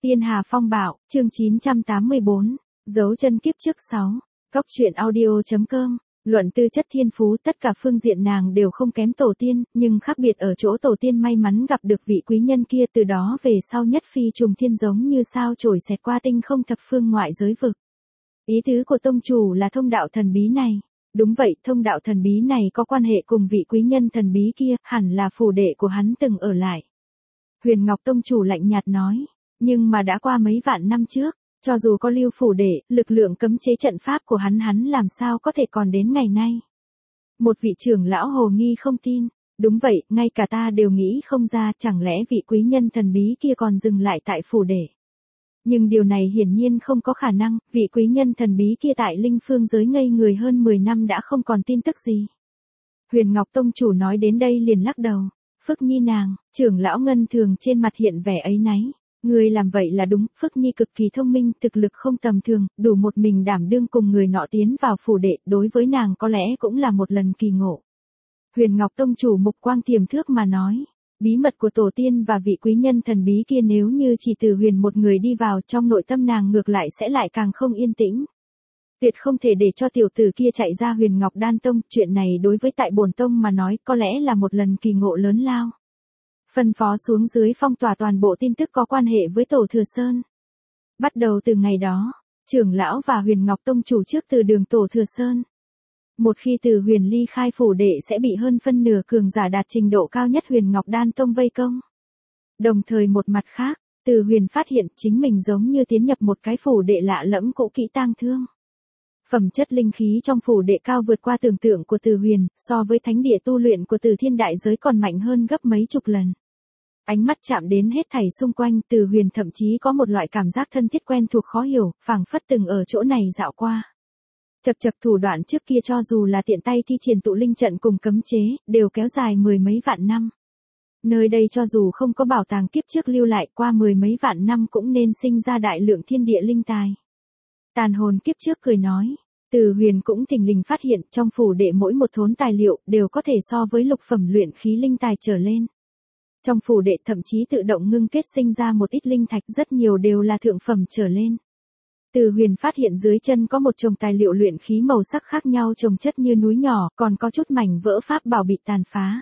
Tiên Hà Phong Bạo, chương 984, dấu chân kiếp trước 6, Cóc truyện audio.com, luận tư chất thiên phú tất cả phương diện nàng đều không kém tổ tiên, nhưng khác biệt ở chỗ tổ tiên may mắn gặp được vị quý nhân kia từ đó về sau nhất phi trùng thiên giống như sao chổi xẹt qua tinh không thập phương ngoại giới vực. Ý tứ của tông chủ là thông đạo thần bí này. Đúng vậy, thông đạo thần bí này có quan hệ cùng vị quý nhân thần bí kia, hẳn là phủ đệ của hắn từng ở lại. Huyền Ngọc tông chủ lạnh nhạt nói, nhưng mà đã qua mấy vạn năm trước, cho dù có lưu phủ đệ, lực lượng cấm chế trận pháp của hắn làm sao có thể còn đến ngày nay. Một vị trưởng lão hồ nghi không tin, đúng vậy, ngay cả ta đều nghĩ không ra, chẳng lẽ vị quý nhân thần bí kia còn dừng lại tại phủ đệ. Nhưng điều này hiển nhiên không có khả năng, vị quý nhân thần bí kia tại linh phương giới ngây người hơn 10 năm đã không còn tin tức gì. Huyền Ngọc tông chủ nói đến đây liền lắc đầu, Phước Nhi nàng, trưởng lão ngân thường trên mặt hiện vẻ áy náy. Người làm vậy là đúng, Phước Nhi cực kỳ thông minh, thực lực không tầm thường, đủ một mình đảm đương cùng người nọ tiến vào phủ đệ, đối với nàng có lẽ cũng là một lần kỳ ngộ. Huyền Ngọc tông chủ mục quang tiềm thước mà nói, bí mật của tổ tiên và vị quý nhân thần bí kia nếu như chỉ từ Huyền một người đi vào trong nội tâm nàng ngược lại sẽ lại càng không yên tĩnh. Tuyệt không thể để cho tiểu tử kia chạy ra Huyền Ngọc Đan Tông, chuyện này đối với tại bổn tông mà nói có lẽ là một lần kỳ ngộ lớn lao. Phân phó xuống dưới phong tỏa toàn bộ tin tức có quan hệ với Tổ Thừa Sơn. Bắt đầu từ ngày đó, trưởng lão và Huyền Ngọc tông chủ trước từ đường Tổ Thừa Sơn. Một khi từ Huyền ly khai phủ đệ sẽ bị hơn phân nửa cường giả đạt trình độ cao nhất Huyền Ngọc Đan Tông vây công. Đồng thời một mặt khác, Từ Huyền phát hiện chính mình giống như tiến nhập một cái phủ đệ lạ lẫm cũ kỹ tang thương. Phẩm chất linh khí trong phủ đệ cao vượt qua tưởng tượng của Từ Huyền, so với thánh địa tu luyện của Từ Thiên đại giới còn mạnh hơn gấp mấy chục lần. Ánh mắt chạm đến hết thảy xung quanh, Từ Huyền thậm chí có một loại cảm giác thân thiết quen thuộc khó hiểu, phảng phất từng ở chỗ này dạo qua. Chật chật, thủ đoạn trước kia cho dù là tiện tay thi triển tụ linh trận cùng cấm chế, đều kéo dài mười mấy vạn năm. Nơi đây cho dù không có bảo tàng kiếp trước lưu lại, qua mười mấy vạn năm cũng nên sinh ra đại lượng thiên địa linh tài. Tàn hồn kiếp trước cười nói, Từ Huyền cũng thình lình phát hiện trong phủ đệ mỗi một thốn tài liệu đều có thể so với lục phẩm luyện khí linh tài trở lên. Trong phủ đệ thậm chí tự động ngưng kết sinh ra một ít linh thạch, rất nhiều đều là thượng phẩm trở lên. Từ Huyền phát hiện dưới chân có một chồng tài liệu luyện khí màu sắc khác nhau chồng chất như núi nhỏ, còn có chút mảnh vỡ pháp bảo bị tàn phá.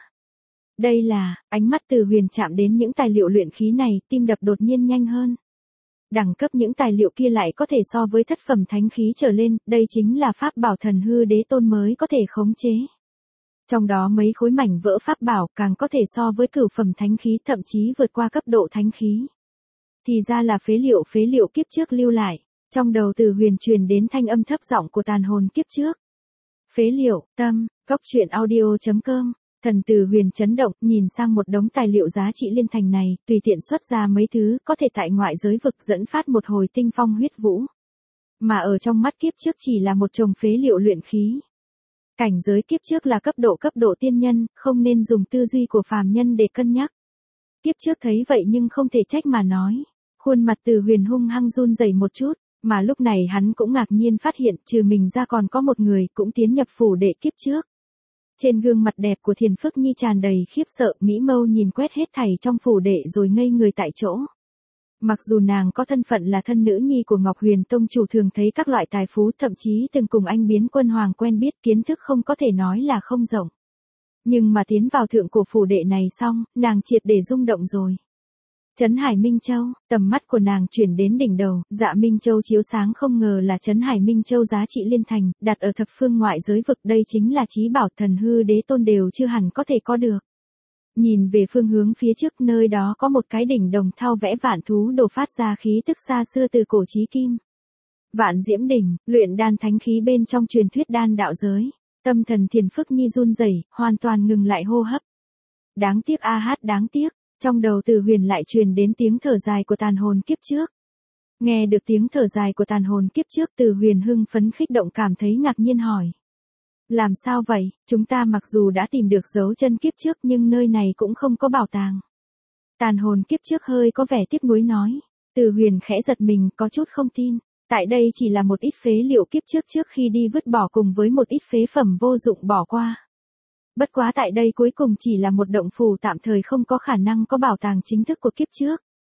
Đây là, ánh mắt Từ Huyền chạm đến những tài liệu luyện khí này, tim đập đột nhiên nhanh hơn. Đẳng cấp những tài liệu kia lại có thể so với thất phẩm thánh khí trở lên, đây chính là pháp bảo thần hư đế tôn mới có thể khống chế. Trong đó mấy khối mảnh vỡ pháp bảo càng có thể so với cửu phẩm thánh khí, thậm chí vượt qua cấp độ thánh khí. Thì ra là phế liệu kiếp trước lưu lại. Trong đầu Từ Huyền truyền đến thanh âm thấp giọng của tàn hồn kiếp trước. Phế liệu, tâm, Cóc truyện audio.com. Thần Từ Huyền chấn động, nhìn sang một đống tài liệu giá trị liên thành này, tùy tiện xuất ra mấy thứ có thể tại ngoại giới vực dẫn phát một hồi tinh phong huyết vũ. Mà ở trong mắt kiếp trước chỉ là một chồng phế liệu luyện khí. Cảnh giới kiếp trước là cấp độ tiên nhân, không nên dùng tư duy của phàm nhân để cân nhắc. Kiếp trước thấy vậy nhưng không thể trách mà nói. Khuôn mặt Từ Huyền hung hăng run rẩy một chút, mà lúc này hắn cũng ngạc nhiên phát hiện trừ mình ra còn có một người cũng tiến nhập phủ đệ kiếp trước. Trên gương mặt đẹp của Thiền Phước Nhi tràn đầy khiếp sợ, mỹ mâu nhìn quét hết thảy trong phủ đệ rồi ngây người tại chỗ. Mặc dù nàng có thân phận là thân nữ nhi của Ngọc Huyền tông chủ, thường thấy các loại tài phú, thậm chí từng cùng anh Biến Quân Hoàng quen biết, kiến thức không có thể nói là không rộng. Nhưng mà tiến vào thượng cổ phủ đệ này xong, nàng triệt để rung động rồi. Trấn Hải Minh Châu, tầm mắt của nàng chuyển đến đỉnh đầu, dạ Minh Châu chiếu sáng, không ngờ là Trấn Hải Minh Châu giá trị liên thành, đặt ở thập phương ngoại giới vực, đây chính là chí bảo thần hư đế tôn đều chưa hẳn có thể có được. Nhìn về phương hướng phía trước, nơi đó có một cái đỉnh đồng thau vẽ vạn thú đồ phát ra khí tức xa xưa từ cổ chí kim. Vạn Diễm đỉnh, luyện đan thánh khí bên trong truyền thuyết đan đạo giới. Tâm thần Thiền Phước Nhi run rẩy, hoàn toàn ngừng lại hô hấp. Đáng tiếc đáng tiếc. Trong đầu Từ Huyền lại truyền đến tiếng thở dài của tàn hồn kiếp trước. Nghe được tiếng thở dài của tàn hồn kiếp trước, Từ Huyền hưng phấn kích động, cảm thấy ngạc nhiên hỏi. Làm sao vậy, chúng ta mặc dù đã tìm được dấu chân kiếp trước nhưng nơi này cũng không có bảo tàng. Tàn hồn kiếp trước hơi có vẻ tiếc nuối nói. Từ Huyền khẽ giật mình, có chút không tin. Tại đây chỉ là một ít phế liệu kiếp trước khi đi vứt bỏ cùng với một ít phế phẩm vô dụng bỏ qua. Bất quá tại đây cuối cùng chỉ là một động phủ tạm thời, không có khả năng có bảo tàng chính thức của kiếp trước.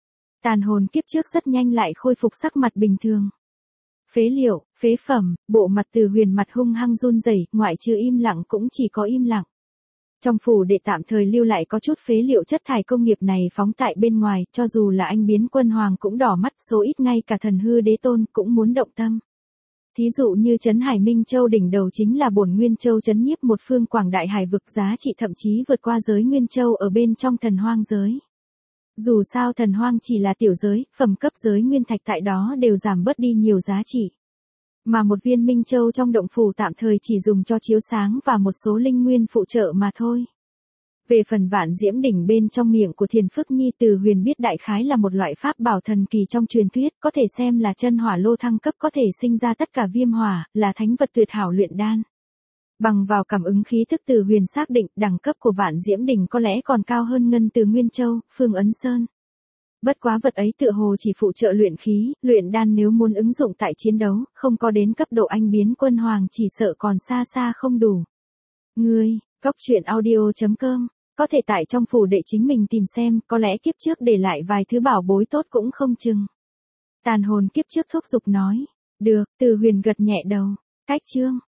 Tàn hồn kiếp trước rất nhanh lại khôi phục sắc mặt bình thường. Phế liệu, phế phẩm, bộ mặt Từ Huyền mặt hung hăng run rẩy, ngoại trừ im lặng cũng chỉ có im lặng. Trong phủ đệ tạm thời lưu lại có chút phế liệu chất thải công nghiệp này phóng tại bên ngoài, cho dù là anh biến quân hoàng cũng đỏ mắt, số ít ngay cả thần hư đế tôn cũng muốn động tâm. Thí dụ như trấn Hải Minh Châu đỉnh đầu chính là bổn Nguyên Châu trấn nhiếp một phương quảng đại hải vực, giá trị thậm chí vượt qua giới Nguyên Châu ở bên trong thần hoang giới. Dù sao thần hoang chỉ là tiểu giới, phẩm cấp giới nguyên thạch tại đó đều giảm bớt đi nhiều giá trị. Mà một viên Minh Châu trong động phủ tạm thời chỉ dùng cho chiếu sáng và một số linh nguyên phụ trợ mà thôi. Về phần Vạn Diễm đỉnh bên trong miệng của Thiền Phức Nhi, Từ Huyền biết đại khái là một loại pháp bảo thần kỳ trong truyền thuyết, có thể xem là chân hỏa lô thăng cấp, có thể sinh ra tất cả viêm hỏa, là thánh vật tuyệt hảo luyện đan. Bằng vào cảm ứng khí thức, Từ Huyền xác định đẳng cấp của Vạn Diễm đỉnh có lẽ còn cao hơn Ngân Từ Nguyên Châu, Phương Ấn Sơn. Bất quá vật ấy tựa hồ chỉ phụ trợ luyện khí, luyện đan nếu muốn ứng dụng tại chiến đấu, không có đến cấp độ anh biến quân hoàng chỉ sợ còn xa xa không đủ. Ngươi, coctruyện.audio.com, có thể tại trong phủ đệ chính mình tìm xem, có lẽ kiếp trước để lại vài thứ bảo bối tốt cũng không chừng. Tàn hồn kiếp trước thúc giục nói. Được, Từ Huyền gật nhẹ đầu. Cách chương